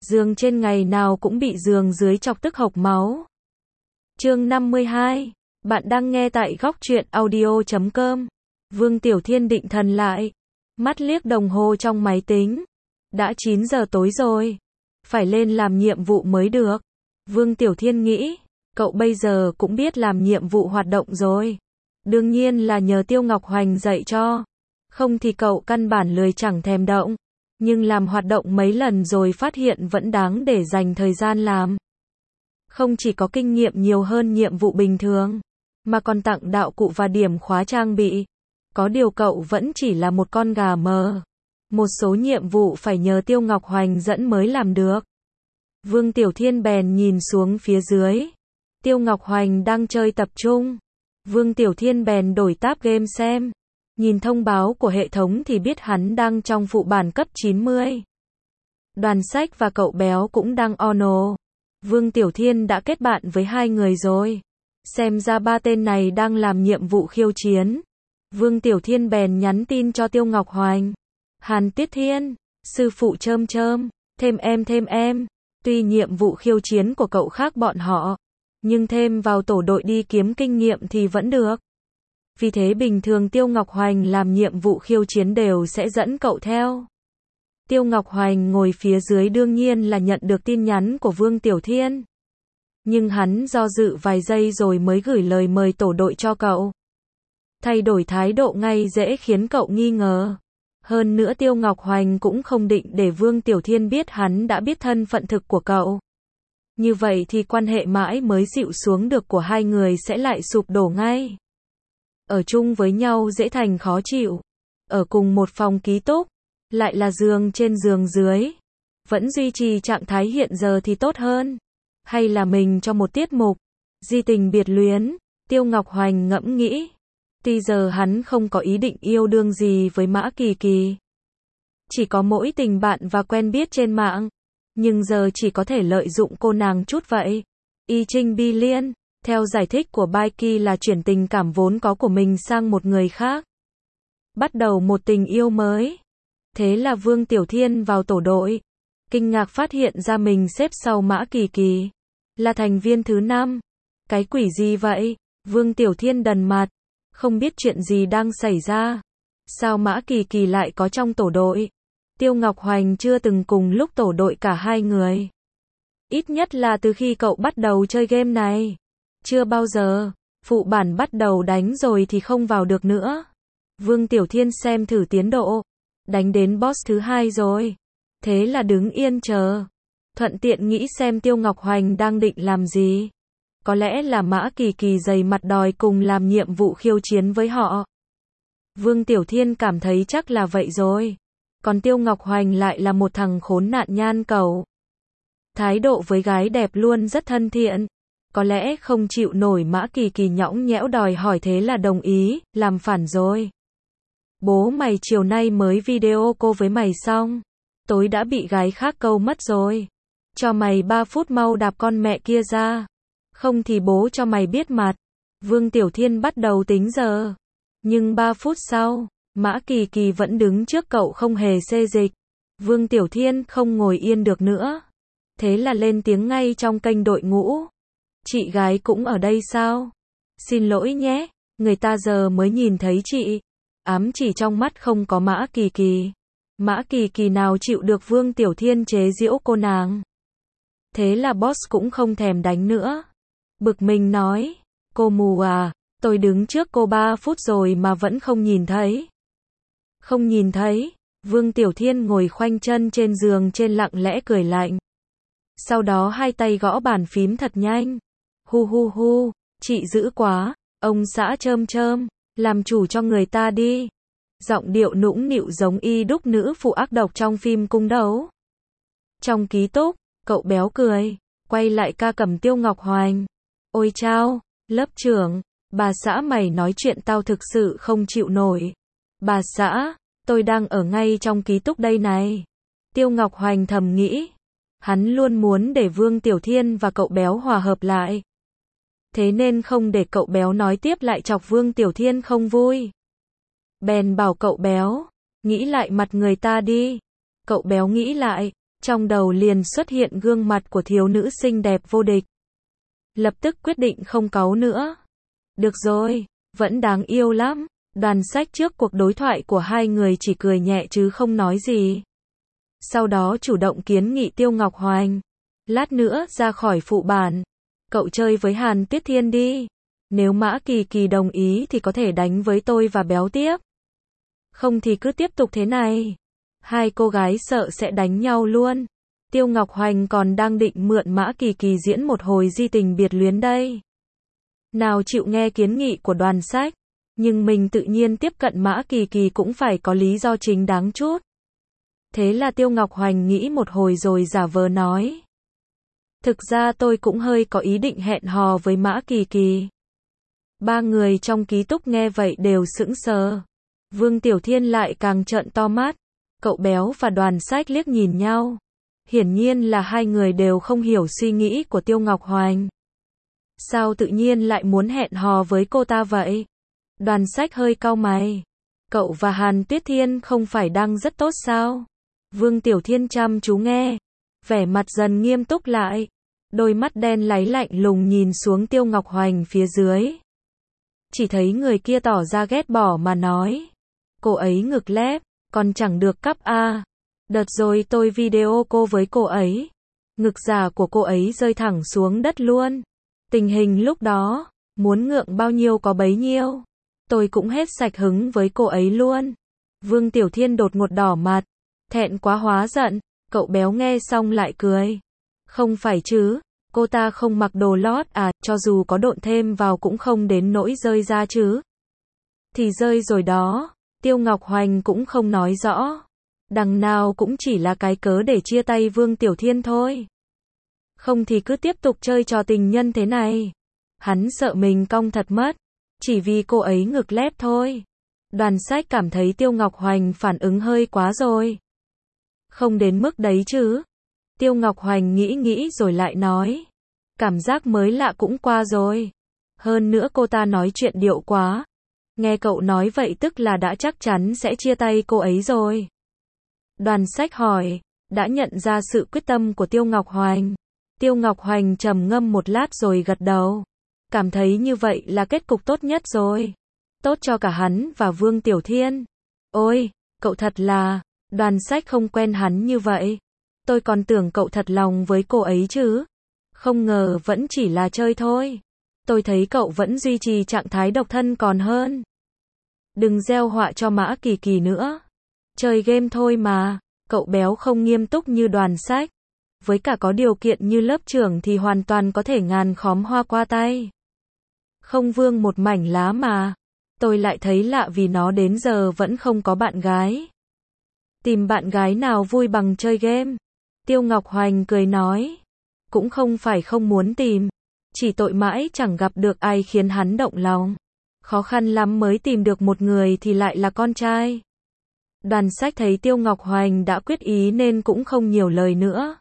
Giường trên ngày nào cũng bị giường dưới chọc tức hộc máu. Chương 52. Bạn đang nghe tại góc truyện audio.com. Vương Tiểu Thiên định thần lại, mắt liếc đồng hồ trong máy tính. Đã 9 giờ tối rồi, phải lên làm nhiệm vụ mới được. Vương Tiểu Thiên nghĩ, cậu bây giờ cũng biết làm nhiệm vụ hoạt động rồi. Đương nhiên là nhờ Tiêu Ngọc Hoành dạy cho. Không thì cậu căn bản lười chẳng thèm động. Nhưng làm hoạt động mấy lần rồi phát hiện vẫn đáng để dành thời gian làm. Không chỉ có kinh nghiệm nhiều hơn nhiệm vụ bình thường, mà còn tặng đạo cụ và điểm khóa trang bị. Có điều cậu vẫn chỉ là một con gà mờ. Một số nhiệm vụ phải nhờ Tiêu Ngọc Hoành dẫn mới làm được. Vương Tiểu Thiên bèn nhìn xuống phía dưới. Tiêu Ngọc Hoành đang chơi tập trung. Vương Tiểu Thiên bèn đổi tab game xem. Nhìn thông báo của hệ thống thì biết hắn đang trong phụ bản cấp 90. Đoàn Sách và cậu béo cũng đang ono. Vương Tiểu Thiên đã kết bạn với hai người rồi. Xem ra ba tên này đang làm nhiệm vụ khiêu chiến. Vương Tiểu Thiên bèn nhắn tin cho Tiêu Ngọc Hoành. Hàn Tiết Thiên, sư phụ chơm chơm, thêm em. Tuy nhiệm vụ khiêu chiến của cậu khác bọn họ, nhưng thêm vào tổ đội đi kiếm kinh nghiệm thì vẫn được. Vì thế bình thường Tiêu Ngọc Hoành làm nhiệm vụ khiêu chiến đều sẽ dẫn cậu theo. Tiêu Ngọc Hoành ngồi phía dưới đương nhiên là nhận được tin nhắn của Vương Tiểu Thiên. Nhưng hắn do dự vài giây rồi mới gửi lời mời tổ đội cho cậu. Thay đổi thái độ ngay dễ khiến cậu nghi ngờ. Hơn nữa Tiêu Ngọc Hoành cũng không định để Vương Tiểu Thiên biết hắn đã biết thân phận thực của cậu. Như vậy thì quan hệ mãi mới dịu xuống được của hai người sẽ lại sụp đổ ngay. Ở chung với nhau dễ thành khó chịu. Ở cùng một phòng ký túc, lại là giường trên giường dưới. Vẫn duy trì trạng thái hiện giờ thì tốt hơn. Hay là mình cho một tiết mục di tình biệt luyến, Tiêu Ngọc Hoành ngẫm nghĩ. Tuy giờ hắn không có ý định yêu đương gì với Mã Kỳ Kỳ. Chỉ có mỗi tình bạn và quen biết trên mạng. Nhưng giờ chỉ có thể lợi dụng cô nàng chút vậy. Y Trinh Bi Liên, theo giải thích của Baiki là chuyển tình cảm vốn có của mình sang một người khác. Bắt đầu một tình yêu mới. Thế là Vương Tiểu Thiên vào tổ đội. Kinh ngạc phát hiện ra mình xếp sau Mã Kỳ Kỳ. Là thành viên thứ 5. Cái quỷ gì vậy? Vương Tiểu Thiên đần mặt. Không biết chuyện gì đang xảy ra. Sao Mã Kỳ Kỳ lại có trong tổ đội? Tiêu Ngọc Hoành chưa từng cùng lúc tổ đội cả hai người. Ít nhất là từ khi cậu bắt đầu chơi game này. Chưa bao giờ. Phụ bản bắt đầu đánh rồi thì không vào được nữa. Vương Tiểu Thiên xem thử tiến độ. Đánh đến boss thứ 2 rồi. Thế là đứng yên chờ. Thuận tiện nghĩ xem Tiêu Ngọc Hoành đang định làm gì. Có lẽ là Mã Kỳ Kỳ dày mặt đòi cùng làm nhiệm vụ khiêu chiến với họ. Vương Tiểu Thiên cảm thấy chắc là vậy rồi. Còn Tiêu Ngọc Hoành lại là một thằng khốn nạn nhan cầu. Thái độ với gái đẹp luôn rất thân thiện. Có lẽ không chịu nổi Mã Kỳ Kỳ nhõng nhẽo đòi hỏi thế là đồng ý, làm phản rồi. Bố mày chiều nay mới video cô với mày xong. Tối đã bị gái khác câu mất rồi. Cho mày 3 phút mau đạp con mẹ kia ra. Không thì bố cho mày biết mặt. Vương Tiểu Thiên bắt đầu tính giờ. Nhưng 3 phút sau, Mã Kỳ Kỳ vẫn đứng trước cậu không hề xê dịch. Vương Tiểu Thiên không ngồi yên được nữa. Thế là lên tiếng ngay trong kênh đội ngũ. Chị gái cũng ở đây sao? Xin lỗi nhé, người ta giờ mới nhìn thấy chị. Ám chỉ trong mắt không có Mã Kỳ Kỳ. Mã Kỳ Kỳ nào chịu được Vương Tiểu Thiên chế giễu cô nàng. Thế là boss cũng không thèm đánh nữa. Bực mình nói, cô mù à, tôi đứng trước cô 3 phút rồi mà vẫn không nhìn thấy. Không nhìn thấy, Vương Tiểu Thiên ngồi khoanh chân trên giường trên lặng lẽ cười lạnh. Sau đó hai tay gõ bàn phím thật nhanh. Hu, chị dữ quá, ông xã chơm chơm, làm chủ cho người ta đi. Giọng điệu nũng nịu giống y đúc nữ phụ ác độc trong phim cung đấu. Trong ký túc, cậu béo cười, quay lại ca cầm Tiêu Ngọc Hoành. Ôi chao, lớp trưởng, bà xã mày nói chuyện tao thực sự không chịu nổi. Bà xã, tôi đang ở ngay trong ký túc đây này. Tiêu Ngọc Hoành thầm nghĩ. Hắn luôn muốn để Vương Tiểu Thiên và cậu béo hòa hợp lại. Thế nên không để cậu béo nói tiếp lại chọc Vương Tiểu Thiên không vui. Bèn bảo cậu béo, nghĩ lại mặt người ta đi. Cậu béo nghĩ lại, Trong đầu liền xuất hiện gương mặt của thiếu nữ xinh đẹp vô địch. Lập tức quyết định không cáu nữa. Được rồi, vẫn đáng yêu lắm. Đoàn Sách trước cuộc đối thoại của hai người chỉ cười nhẹ chứ không nói gì. Sau đó chủ động kiến nghị Tiêu Ngọc Hoành. Lát nữa ra khỏi phụ bản. Cậu chơi với Hàn Tuyết Thiên đi. Nếu Mã Kỳ Kỳ đồng ý thì có thể đánh với tôi và Béo tiếp. Không thì cứ tiếp tục thế này. Hai cô gái sợ sẽ đánh nhau luôn. Tiêu Ngọc Hoành còn đang định mượn Mã Kỳ Kỳ diễn một hồi di tình biệt luyến đây. Nào chịu nghe kiến nghị của Đoàn Sách. Nhưng mình tự nhiên tiếp cận Mã Kỳ Kỳ cũng phải có lý do chính đáng chút. Thế là Tiêu Ngọc Hoành nghĩ một hồi rồi giả vờ nói. Thực ra tôi cũng hơi có ý định hẹn hò với Mã Kỳ Kỳ. Ba người trong ký túc nghe vậy đều sững sờ. Vương Tiểu Thiên lại càng trợn to mắt. Cậu Béo và Đoàn Sách liếc nhìn nhau. Hiển nhiên là hai người đều không hiểu suy nghĩ của Tiêu Ngọc Hoành. Sao tự nhiên lại muốn hẹn hò với cô ta vậy? Đoàn Sách hơi cau mày. Cậu và Hàn Tuyết Thiên không phải đang rất tốt sao? Vương Tiểu Thiên chăm chú nghe. Vẻ mặt dần nghiêm túc lại. Đôi mắt đen láy lạnh lùng nhìn xuống Tiêu Ngọc Hoành phía dưới. Chỉ thấy người kia tỏ ra ghét bỏ mà nói. Cô ấy ngực lép, còn chẳng được cắp a. Đợt rồi tôi video cô với cô ấy. Ngực giả của cô ấy rơi thẳng xuống đất luôn. Tình hình lúc đó, muốn ngượng bao nhiêu có bấy nhiêu. Tôi cũng hết sạch hứng với cô ấy luôn. Vương Tiểu Thiên đột ngột đỏ mặt. Thẹn quá hóa giận. Cậu Béo nghe xong lại cười. Không phải chứ, cô ta không mặc đồ lót à, cho dù có độn thêm vào cũng không đến nỗi rơi ra chứ. Thì rơi rồi đó. Tiêu Ngọc Hoành cũng không nói rõ. Đằng nào cũng chỉ là cái cớ để chia tay Vương Tiểu Thiên thôi. Không thì cứ tiếp tục chơi trò tình nhân thế này. Hắn sợ mình cong thật mất. Chỉ vì cô ấy ngực lép thôi. Đoàn Sách cảm thấy Tiêu Ngọc Hoành phản ứng hơi quá rồi. Không đến mức đấy chứ. Tiêu Ngọc Hoành nghĩ rồi lại nói. Cảm giác mới lạ cũng qua rồi. Hơn nữa cô ta nói chuyện điệu quá. Nghe cậu nói vậy tức là đã chắc chắn sẽ chia tay cô ấy rồi. Đoàn Sách hỏi. Đã nhận ra sự quyết tâm của Tiêu Ngọc Hoành. Tiêu Ngọc Hoành trầm ngâm một lát rồi gật đầu. Cảm thấy như vậy là kết cục tốt nhất rồi. Tốt cho cả hắn và Vương Tiểu Thiên. Ôi, cậu thật là. Đoàn Sách không quen hắn như vậy. Tôi còn tưởng cậu thật lòng với cô ấy chứ. Không ngờ vẫn chỉ là chơi thôi. Tôi thấy cậu vẫn duy trì trạng thái độc thân còn hơn. Đừng gieo họa cho Mã Kỳ Kỳ nữa. Chơi game thôi mà. Cậu Béo không nghiêm túc như Đoàn Sách. Với cả có điều kiện như lớp trưởng thì hoàn toàn có thể ngàn khóm hoa qua tay. Không vương một mảnh lá mà. Tôi lại thấy lạ vì nó đến giờ vẫn không có bạn gái. Tìm bạn gái nào vui bằng chơi game. Tiêu Ngọc Hoành cười nói. Cũng không phải không muốn tìm. Chỉ tội mãi chẳng gặp được ai khiến hắn động lòng. Khó khăn lắm mới tìm được một người thì lại là con trai. Đoàn Sách thấy Tiêu Ngọc Hoành đã quyết ý nên cũng không nhiều lời nữa.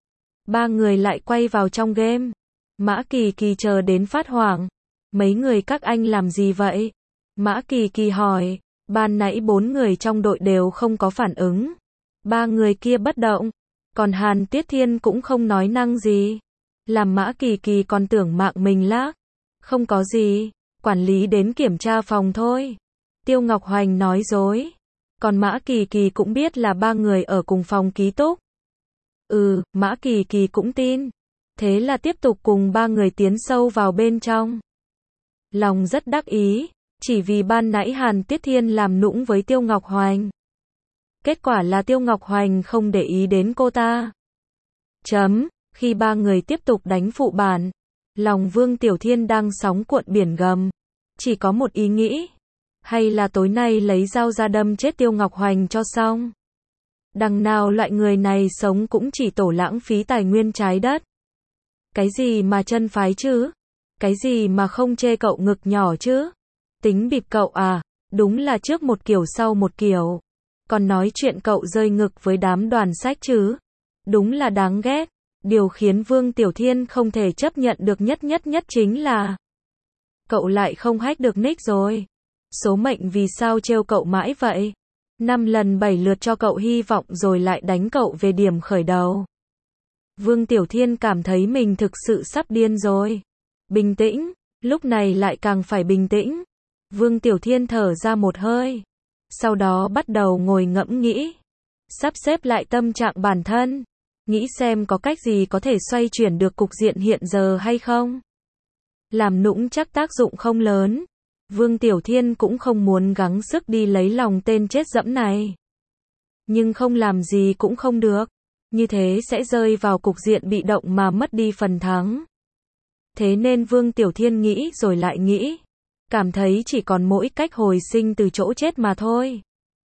Ba người lại quay vào trong game. Mã Kỳ Kỳ chờ đến phát hoảng. Mấy người các anh làm gì vậy? Mã Kỳ Kỳ hỏi. Ban nãy 4 người trong đội đều không có phản ứng. 3 người kia bất động. Còn Hàn Tuyết Thiên cũng không nói năng gì. Làm Mã Kỳ Kỳ còn tưởng mạng mình lác. Không có gì. Quản lý đến kiểm tra phòng thôi. Tiêu Ngọc Hoành nói dối. Còn Mã Kỳ Kỳ cũng biết là 3 người ở cùng phòng ký túc. Mã Kỳ Kỳ cũng tin. Thế là tiếp tục cùng 3 người tiến sâu vào bên trong. Lòng rất đắc ý. Chỉ vì ban nãy Hàn Tuyết Thiên làm nũng với Tiêu Ngọc Hoành. Kết quả là Tiêu Ngọc Hoành không để ý đến cô ta. Khi 3 người tiếp tục đánh phụ bản. Lòng Vương Tiểu Thiên đang sóng cuộn biển gầm. Chỉ có một ý nghĩ. Hay là tối nay lấy dao ra đâm chết Tiêu Ngọc Hoành cho xong. Đằng nào loại người này sống cũng chỉ tổ lãng phí tài nguyên trái đất. Cái gì mà chân phái chứ? Cái gì mà không chê cậu ngực nhỏ chứ? Tính bịp cậu à? Đúng là trước một kiểu sau một kiểu. Còn nói chuyện cậu rơi ngực với đám Đoàn Sách chứ? Đúng là đáng ghét. Điều khiến Vương Tiểu Thiên không thể chấp nhận được nhất chính là cậu lại không hack được nick rồi. Số mệnh vì sao trêu cậu mãi vậy? 5 lần 7 lượt cho cậu hy vọng rồi lại đánh cậu về điểm khởi đầu. Vương Tiểu Thiên cảm thấy mình thực sự sắp điên rồi. Bình tĩnh, lúc này lại càng phải bình tĩnh. Vương Tiểu Thiên thở ra một hơi. Sau đó bắt đầu ngồi ngẫm nghĩ. Sắp xếp lại tâm trạng bản thân. Nghĩ xem có cách gì có thể xoay chuyển được cục diện hiện giờ hay không. Làm nũng chắc tác dụng không lớn. Vương Tiểu Thiên cũng không muốn gắng sức đi lấy lòng tên chết dẫm này. Nhưng không làm gì cũng không được. Như thế sẽ rơi vào cục diện bị động mà mất đi phần thắng. Thế nên Vương Tiểu Thiên nghĩ rồi lại nghĩ. Cảm thấy chỉ còn mỗi cách hồi sinh từ chỗ chết mà thôi.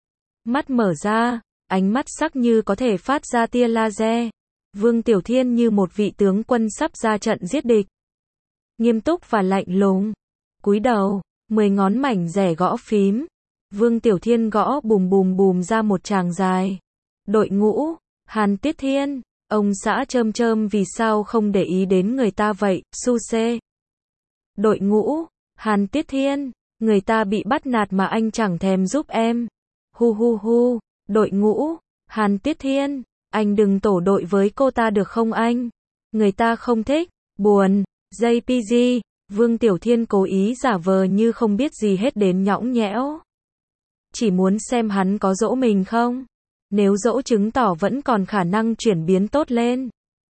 Mắt mở ra, ánh mắt sắc như có thể phát ra tia laser. Vương Tiểu Thiên như một vị tướng quân sắp ra trận giết địch. Nghiêm túc và lạnh lùng. Cúi đầu, 10 ngón mảnh rẻ gõ phím. Vương Tiểu Thiên gõ bùm bùm bùm ra một tràng dài. Đội ngũ, Hàn Tiết Thiên, ông xã chơm chơm vì sao không để ý đến người ta vậy, su xê. Đội ngũ, Hàn Tiết Thiên, người ta bị bắt nạt mà anh chẳng thèm giúp em. Hu hu hu, đội ngũ, Hàn Tiết Thiên, anh đừng tổ đội với cô ta được không anh? Người ta không thích, buồn, JPG, Vương Tiểu Thiên cố ý giả vờ như không biết gì hết đến nhõng nhẽo. Chỉ muốn xem hắn có dỗ mình không? Nếu dỗ chứng tỏ vẫn còn khả năng chuyển biến tốt lên.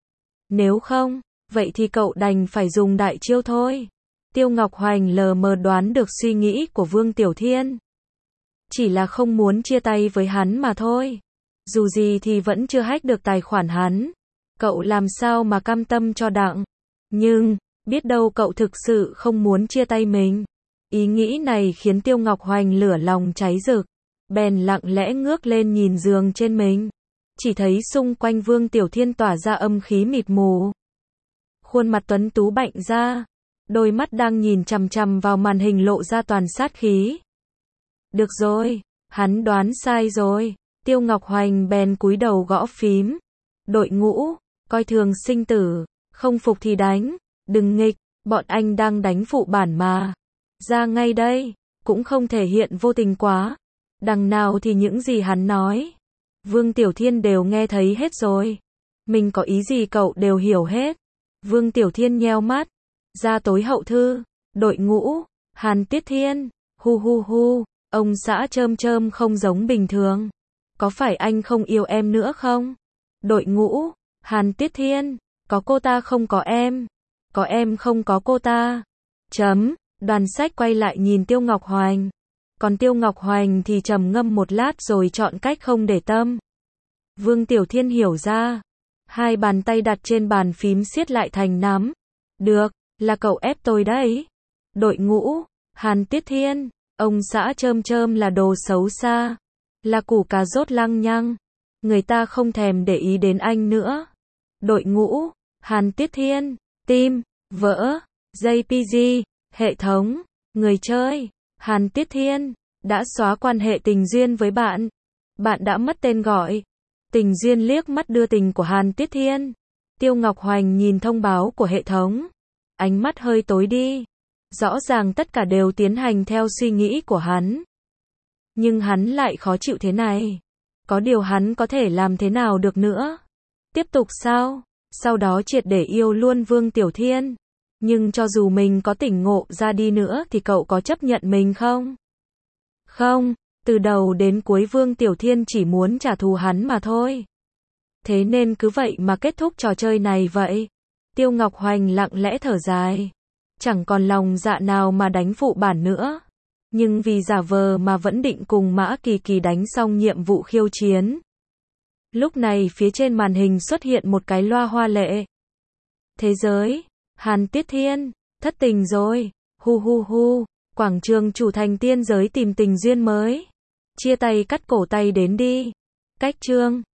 Nếu không, vậy thì cậu đành phải dùng đại chiêu thôi. Tiêu Ngọc Hoành lờ mờ đoán được suy nghĩ của Vương Tiểu Thiên. Chỉ là không muốn chia tay với hắn mà thôi. Dù gì thì vẫn chưa hack được tài khoản hắn. Cậu làm sao mà cam tâm cho đặng. Nhưng, biết đâu cậu thực sự không muốn chia tay mình. Ý nghĩ này khiến Tiêu Ngọc Hoành lửa lòng cháy rực. Bèn lặng lẽ ngước lên nhìn giường trên mình. Chỉ thấy xung quanh Vương Tiểu Thiên tỏa ra âm khí mịt mù. Khuôn mặt tuấn tú bạnh ra. Đôi mắt đang nhìn chằm chằm vào màn hình lộ ra toàn sát khí. Được rồi, hắn đoán sai rồi. Tiêu Ngọc Hoành bèn cúi đầu gõ phím. Đội ngũ, coi thường sinh tử, không phục thì đánh, đừng nghịch, bọn anh đang đánh phụ bản mà. Ra ngay đây, cũng không thể hiện vô tình quá. Đằng nào thì những gì hắn nói, Vương Tiểu Thiên đều nghe thấy hết rồi. Mình có ý gì cậu đều hiểu hết. Vương Tiểu Thiên nheo mắt, ra tối hậu thư, đội ngũ, Hàn Tiết Thiên, hu hu hu, ông xã chơm chơm không giống bình thường. Có phải anh không yêu em nữa không? Đội ngũ, Hàn Tiết Thiên, có cô ta không có em. Có em không có cô ta. Chấm, Đoàn Sách quay lại nhìn Tiêu Ngọc Hoành. Còn Tiêu Ngọc Hoành thì trầm ngâm một lát rồi chọn cách không để tâm. Vương Tiểu Thiên hiểu ra. Hai bàn tay đặt trên bàn phím siết lại thành nắm. Được, là cậu ép tôi đấy. Đội ngũ, Hàn Tiết Thiên, ông xã chơm chơm là đồ xấu xa. Là củ cà rốt lăng nhăng. Người ta không thèm để ý đến anh nữa. Đội ngũ, Hàn Tiết Thiên, tim, vỡ, JPG, hệ thống, người chơi, Hàn Tiết Thiên, đã xóa quan hệ tình duyên với bạn. Bạn đã mất tên gọi. Tình duyên liếc mắt đưa tình của Hàn Tiết Thiên. Tiêu Ngọc Hoành nhìn thông báo của hệ thống. Ánh mắt hơi tối đi. Rõ ràng tất cả đều tiến hành theo suy nghĩ của hắn. Nhưng hắn lại khó chịu thế này. Có điều hắn có thể làm thế nào được nữa? Tiếp tục sao? Sau đó triệt để yêu luôn Vương Tiểu Thiên. Nhưng cho dù mình có tỉnh ngộ ra đi nữa thì cậu có chấp nhận mình không? Không, từ đầu đến cuối Vương Tiểu Thiên chỉ muốn trả thù hắn mà thôi. Thế nên cứ vậy mà kết thúc trò chơi này vậy. Tiêu Ngọc Hoành lặng lẽ thở dài. Chẳng còn lòng dạ nào mà đánh phụ bản nữa. Nhưng vì giả vờ mà vẫn định cùng Mã Kỳ Kỳ đánh xong nhiệm vụ khiêu chiến. Lúc này phía trên màn hình xuất hiện một cái loa hoa lệ. Thế giới, Hàn Tiết Thiên, thất tình rồi, hu hu hu, quảng trường chủ thành tiên giới tìm tình duyên mới. Chia tay cắt cổ tay đến đi. Cách chương